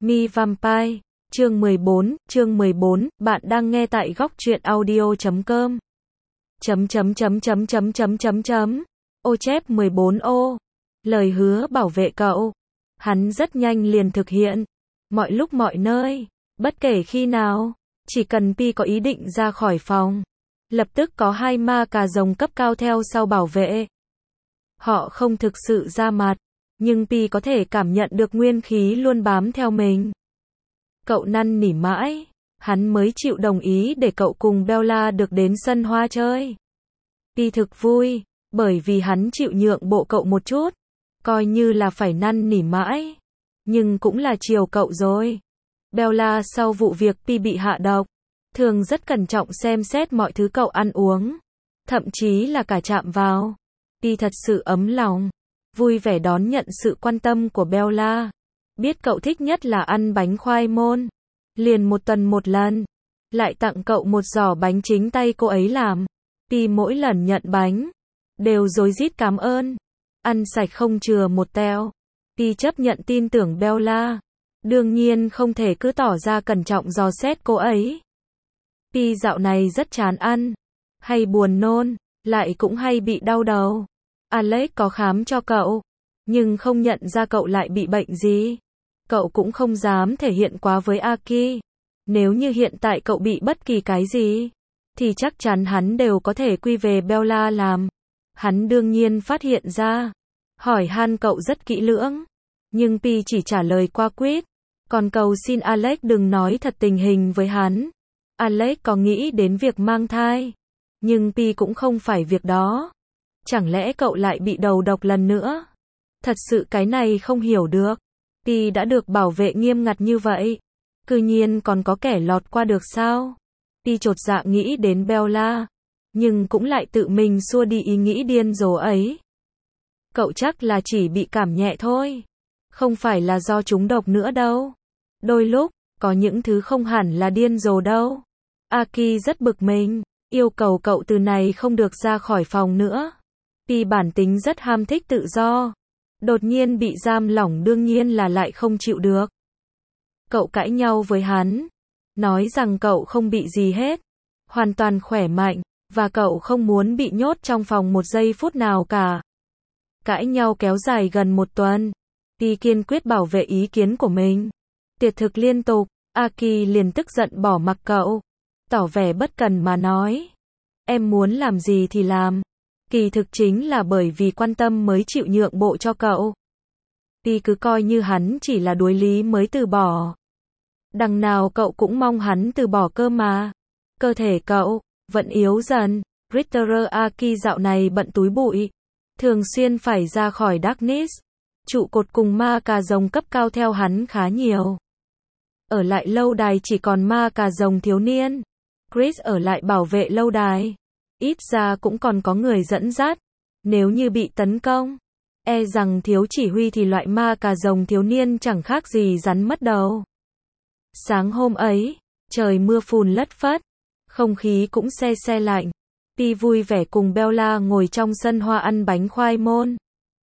Mi Vampire, chương 14, bạn đang nghe tại góc truyện audio.com. Ô chép 14 ô. Lời hứa bảo vệ cậu. Hắn rất nhanh liền thực hiện. Mọi lúc mọi nơi, bất kể khi nào, chỉ cần Pi có ý định ra khỏi phòng, lập tức có hai ma cà rồng cấp cao theo sau bảo vệ. Họ không thực sự ra mặt, nhưng Pi có thể cảm nhận được nguyên khí luôn bám theo mình. Cậu năn nỉ mãi, hắn mới chịu đồng ý để cậu cùng Bella được đến sân hoa chơi. Pi thực vui, bởi vì hắn chịu nhượng bộ cậu một chút, coi như là phải năn nỉ mãi, nhưng cũng là chiều cậu rồi. Bella sau vụ việc Pi bị hạ độc, thường rất cẩn trọng xem xét mọi thứ cậu ăn uống, thậm chí là cả chạm vào. Pi thật sự ấm lòng, vui vẻ đón nhận sự quan tâm của Bella. Biết cậu thích nhất là ăn bánh khoai môn, liền một tuần một lần, lại tặng cậu một giỏ bánh chính tay cô ấy làm. Pi mỗi lần nhận bánh, đều rối rít cảm ơn, ăn sạch không chừa một teo. Pi chấp nhận tin tưởng Bella, đương nhiên không thể cứ tỏ ra cẩn trọng dò xét cô ấy. Pi dạo này rất chán ăn, hay buồn nôn, lại cũng hay bị đau đầu. Alex có khám cho cậu, nhưng không nhận ra cậu lại bị bệnh gì. Cậu cũng không dám thể hiện quá với Aki. Nếu như hiện tại cậu bị bất kỳ cái gì, thì chắc chắn hắn đều có thể quy về Bella làm. Hắn đương nhiên phát hiện ra, hỏi han cậu rất kỹ lưỡng, nhưng Pi chỉ trả lời qua quýt, còn cầu xin Alex đừng nói thật tình hình với hắn. Alex có nghĩ đến việc mang thai, nhưng Pi cũng không phải việc đó. Chẳng lẽ cậu lại bị đầu độc lần nữa? Thật sự cái này không hiểu được. Pi đã được bảo vệ nghiêm ngặt như vậy, cư nhiên còn có kẻ lọt qua được sao? Pi chột dạ nghĩ đến Bella, nhưng cũng lại tự mình xua đi ý nghĩ điên rồ ấy. Cậu chắc là chỉ bị cảm nhẹ thôi, không phải là do trúng độc nữa đâu. Đôi lúc, có những thứ không hẳn là điên rồ đâu. Aki rất bực mình, yêu cầu cậu từ này không được ra khỏi phòng nữa. Pi bản tính rất ham thích tự do, đột nhiên bị giam lỏng đương nhiên là lại không chịu được. Cậu cãi nhau với hắn, nói rằng cậu không bị gì hết, hoàn toàn khỏe mạnh, và cậu không muốn bị nhốt trong phòng một giây phút nào cả. Cãi nhau kéo dài gần một tuần, Pi kiên quyết bảo vệ ý kiến của mình. Tiệt thực liên tục, Aki liền tức giận bỏ mặc cậu, tỏ vẻ bất cần mà nói. Em muốn làm gì thì làm. Kỳ thực chính là bởi vì quan tâm mới chịu nhượng bộ cho cậu. Pi cứ coi như hắn chỉ là đuối lý mới từ bỏ. Đằng nào cậu cũng mong hắn từ bỏ cơ mà. Cơ thể cậu vẫn yếu dần. Ritter Aki dạo này bận túi bụi, thường xuyên phải ra khỏi Darkness. Trụ cột cùng ma cà rồng cấp cao theo hắn khá nhiều. Ở lại lâu đài chỉ còn ma cà rồng thiếu niên. Chris ở lại bảo vệ lâu đài. Ít ra cũng còn có người dẫn dắt. Nếu như bị tấn công, e rằng thiếu chỉ huy thì loại ma cà rồng thiếu niên chẳng khác gì rắn mất đầu. Sáng hôm ấy, trời mưa phùn lất phất, không khí cũng se se lạnh. Pi vui vẻ cùng Bella ngồi trong sân hoa ăn bánh khoai môn.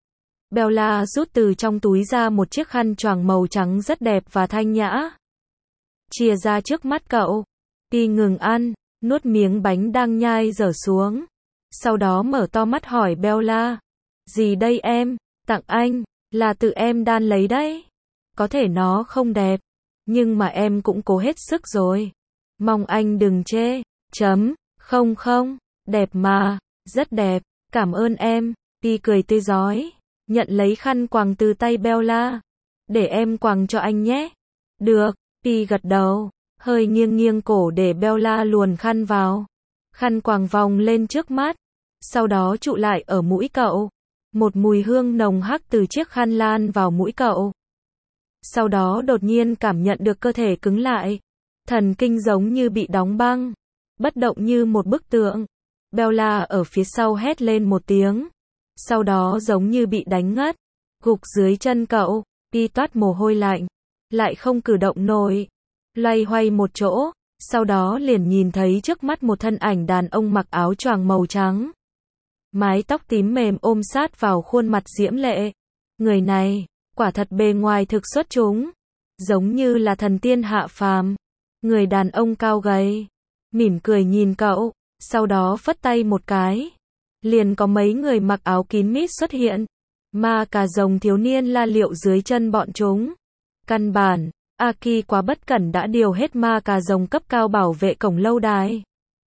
Bella rút từ trong túi ra một chiếc khăn choàng màu trắng rất đẹp và thanh nhã, chia ra trước mắt cậu. Pi ngừng ăn, nuốt miếng bánh đang nhai dở xuống, sau đó mở to mắt hỏi Bella, gì đây em? Tặng anh, là tự em đan lấy đấy. Có thể nó không đẹp, nhưng mà em cũng cố hết sức rồi. Mong anh đừng chê. Không không, đẹp mà, rất đẹp, cảm ơn em. Pi cười tươi rói, nhận lấy khăn quàng từ tay Bella. Để em quàng cho anh nhé. Được, Pi gật đầu, hơi nghiêng nghiêng cổ để Bella luồn khăn vào. Khăn quàng vòng lên trước mắt, sau đó trụ lại ở mũi cậu. Một mùi hương nồng hắc từ chiếc khăn lan vào mũi cậu. Sau đó đột nhiên cảm nhận được cơ thể cứng lại. Thần kinh giống như bị đóng băng, bất động như một bức tượng. Bella ở phía sau hét lên một tiếng, sau đó giống như bị đánh ngất, gục dưới chân cậu. Pi toát mồ hôi lạnh, lại không cử động nổi, loay hoay một chỗ, sau đó liền nhìn thấy trước mắt một thân ảnh đàn ông mặc áo choàng màu trắng. Mái tóc tím mềm ôm sát vào khuôn mặt diễm lệ. Người này, quả thật bề ngoài thực xuất chúng. giống như là thần tiên hạ phàm. Người đàn ông cao gầy, mỉm cười nhìn cậu, sau đó phất tay một cái. Liền có mấy người mặc áo kín mít xuất hiện. Ma cà rồng thiếu niên la liệu dưới chân bọn chúng. Căn bản, Aki quá bất cẩn đã điều hết ma cà rồng cấp cao bảo vệ cổng lâu đài.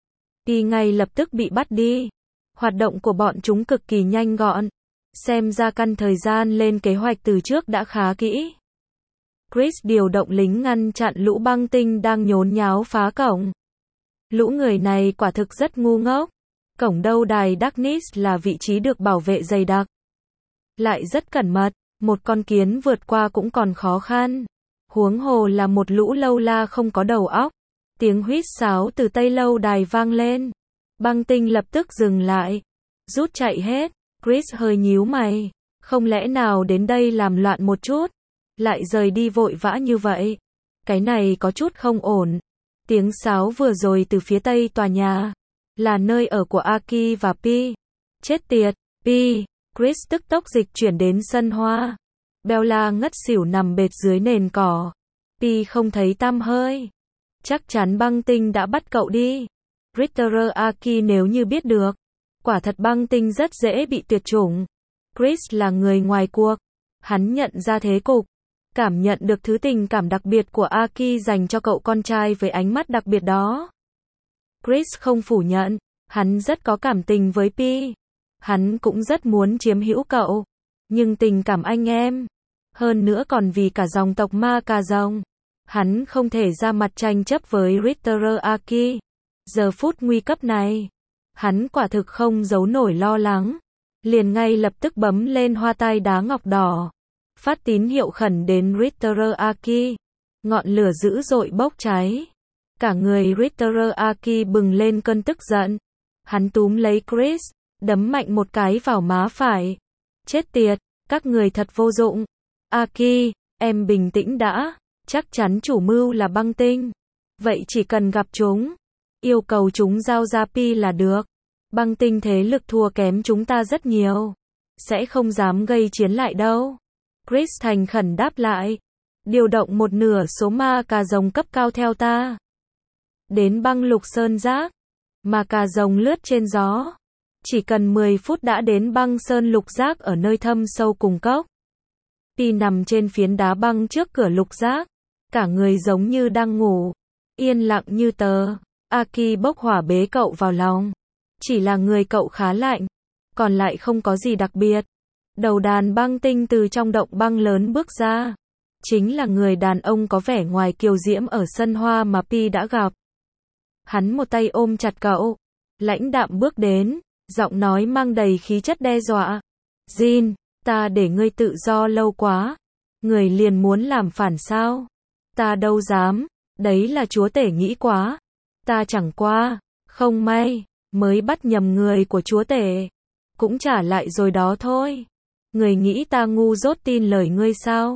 Pi ngay lập tức bị bắt đi. Hoạt động của bọn chúng cực kỳ nhanh gọn. Xem ra căn thời gian lên kế hoạch từ trước đã khá kỹ. Chris điều động lính ngăn chặn lũ băng tinh đang nhốn nháo phá cổng. Lũ người này quả thực rất ngu ngốc. Cổng lâu đài Darkness là vị trí được bảo vệ dày đặc. Lại rất cẩn mật, một con kiến vượt qua cũng còn khó khăn. Huống hồ là một lũ lâu la không có đầu óc. Tiếng huýt sáo từ tây lâu đài vang lên. Băng tinh lập tức dừng lại. Rút chạy hết. Chris hơi nhíu mày. Không lẽ nào đến đây làm loạn một chút, lại rời đi vội vã như vậy? Cái này có chút không ổn. Tiếng sáo vừa rồi từ phía tây tòa nhà. Là nơi ở của Aki và Pi. Chết tiệt, Pi. Chris tức tốc dịch chuyển đến sân hoa. Bella ngất xỉu nằm bệt dưới nền cỏ. Pi không thấy tăm hơi. Chắc chắn băng tinh đã bắt cậu đi. Ritter Aki nếu như biết được. Quả thật băng tinh rất dễ bị tuyệt chủng. Chris là người ngoài cuộc. Hắn nhận ra thế cục. Cảm nhận được thứ tình cảm đặc biệt của Aki dành cho cậu con trai với ánh mắt đặc biệt đó. Chris không phủ nhận. Hắn rất có cảm tình với Pi. Hắn cũng rất muốn chiếm hữu cậu. Nhưng tình cảm anh em. Hơn nữa còn vì cả dòng tộc ma cà rồng. Hắn không thể ra mặt tranh chấp với Ritter Aki. Giờ phút nguy cấp này. Hắn quả thực không giấu nổi lo lắng. Liền ngay lập tức bấm lên hoa tai đá ngọc đỏ. Phát tín hiệu khẩn đến Ritter Aki. Ngọn lửa dữ dội bốc cháy. Cả người Ritter Aki bừng lên cơn tức giận. Hắn túm lấy Chris, đấm mạnh một cái vào má phải. Chết tiệt, các người thật vô dụng. Aki, em bình tĩnh đã. Chắc chắn chủ mưu là băng tinh. Vậy chỉ cần gặp chúng, yêu cầu chúng giao ra Pi là được. Băng tinh thế lực thua kém chúng ta rất nhiều. Sẽ không dám gây chiến lại đâu. Chris thành khẩn đáp lại. Điều động một nửa số ma cà rồng cấp cao theo ta. Đến băng lục sơn giác. Ma cà rồng lướt trên gió. Chỉ cần 10 phút đã đến băng sơn lục giác ở nơi thâm sâu cùng cốc. Pi nằm trên phiến đá băng trước cửa lục giác. Cả người giống như đang ngủ. Yên lặng như tờ. Aki bốc hỏa bế cậu vào lòng. Chỉ là người cậu khá lạnh. Còn lại không có gì đặc biệt. Đầu đàn băng tinh từ trong động băng lớn bước ra. Chính là người đàn ông có vẻ ngoài kiều diễm ở sân hoa mà Pi đã gặp. Hắn một tay ôm chặt cậu. Lãnh đạm bước đến. Giọng nói mang đầy khí chất đe dọa. Jin, ta để ngươi tự do lâu quá. Người liền muốn làm phản sao? Ta đâu dám. Đấy là chúa tể nghĩ quá. Ta chẳng qua. Không may. Mới bắt nhầm người của chúa tể. Cũng trả lại rồi đó thôi. Người nghĩ ta ngu dốt tin lời ngươi sao?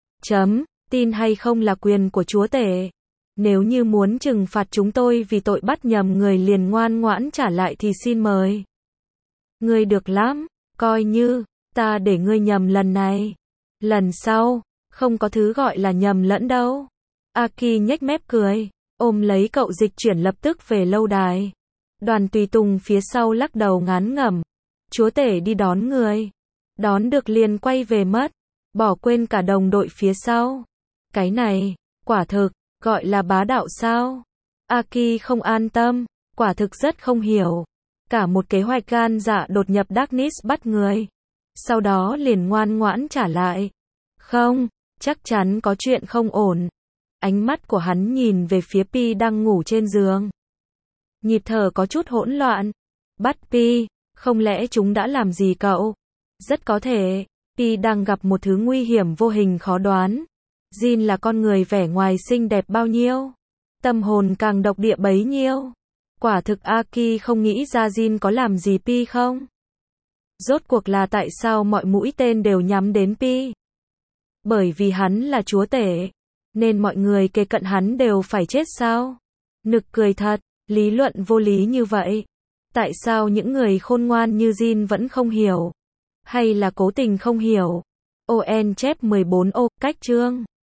Tin hay không là quyền của chúa tể. Nếu như muốn trừng phạt chúng tôi vì tội bắt nhầm người liền ngoan ngoãn trả lại thì xin mời. Ngươi được lắm. Coi như ta để ngươi nhầm lần này. Lần sau không có thứ gọi là nhầm lẫn đâu. Aki nhếch mép cười. Ôm lấy cậu dịch chuyển lập tức về lâu đài. Đoàn tùy tùng phía sau lắc đầu ngán ngẩm. Chúa tể đi đón người. Đón được liền quay về mất. Bỏ quên cả đồng đội phía sau. Cái này, quả thực, gọi là bá đạo sao? Aki không an tâm. Quả thực rất không hiểu. Cả một kế hoạch gan dạ đột nhập Darkness bắt người. Sau đó liền ngoan ngoãn trả lại. Không, chắc chắn có chuyện không ổn. Ánh mắt của hắn nhìn về phía Pi đang ngủ trên giường. Nhịp thở có chút hỗn loạn. Bắt Pi, không lẽ chúng đã làm gì cậu? Rất có thể, Pi đang gặp một thứ nguy hiểm vô hình khó đoán. Jin là con người vẻ ngoài xinh đẹp bao nhiêu, tâm hồn càng độc địa bấy nhiêu. Quả thực Aki không nghĩ ra Jin có làm gì Pi không? Rốt cuộc là tại sao mọi mũi tên đều nhắm đến Pi? Bởi vì hắn là chúa tể, nên mọi người kề cận hắn đều phải chết sao? Nực cười thật, lý luận vô lý như vậy. Tại sao những người khôn ngoan như Jin vẫn không hiểu? Hay là cố tình không hiểu? ON chép 14 ô, cách chương